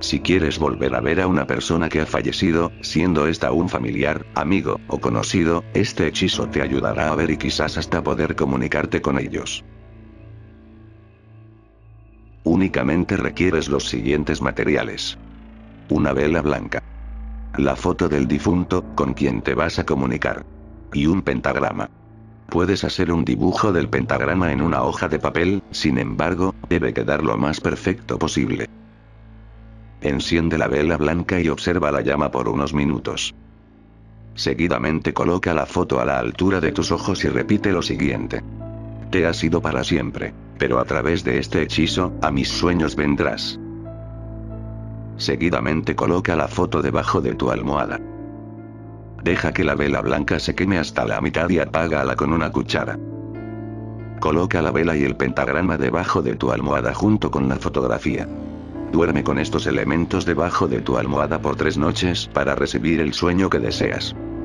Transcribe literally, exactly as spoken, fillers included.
Si quieres volver a ver a una persona que ha fallecido, siendo esta un familiar, amigo o conocido, este hechizo te ayudará a ver y quizás hasta poder comunicarte con ellos. Únicamente requieres los siguientes materiales. Una vela blanca. La foto del difunto, con quien te vas a comunicar. Y un pentagrama. Puedes hacer un dibujo del pentagrama en una hoja de papel, sin embargo, debe quedar lo más perfecto posible. Enciende la vela blanca y observa la llama por unos minutos. Seguidamente coloca la foto a la altura de tus ojos y repite lo siguiente. Te has ido para siempre, pero a través de este hechizo, a mis sueños vendrás. Seguidamente coloca la foto debajo de tu almohada. Deja que la vela blanca se queme hasta la mitad y apágala con una cuchara. Coloca la vela y el pentagrama debajo de tu almohada junto con la fotografía. Duerme con estos elementos debajo de tu almohada por tres noches para recibir el sueño que deseas.